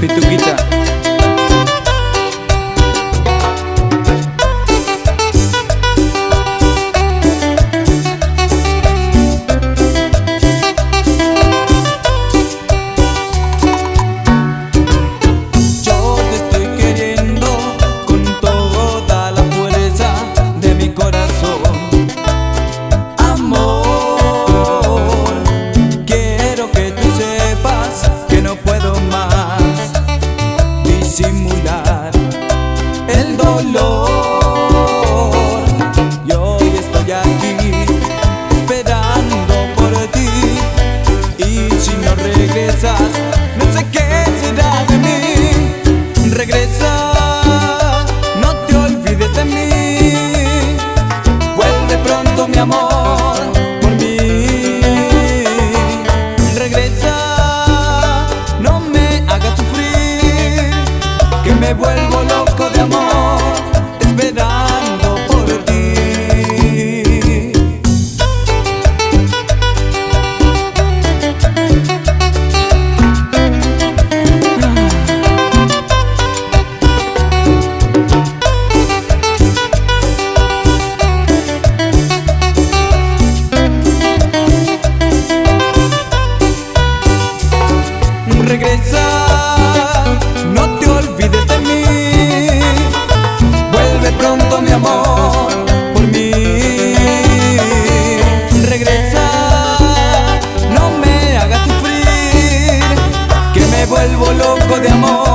Pituquita. Yo te estoy queriendo con toda la fuerza de mi corazón. Amor, quiero que tú sepas que no puedo más disimular el dolor. Y hoy estoy aquí esperando por ti, y si no regresas, no sé qué será de mí. Regresa, no te olvides de mí. Vuelve pronto, mi amor, por mí. Regresa, no me hagas sufrir, que me vuelvo loco de amor, esperando por ti. Regresa, no te olvides de mí. Vuelve pronto, mi amor, por mí. Regresa, no me hagas sufrir, que me vuelvo loco de amor.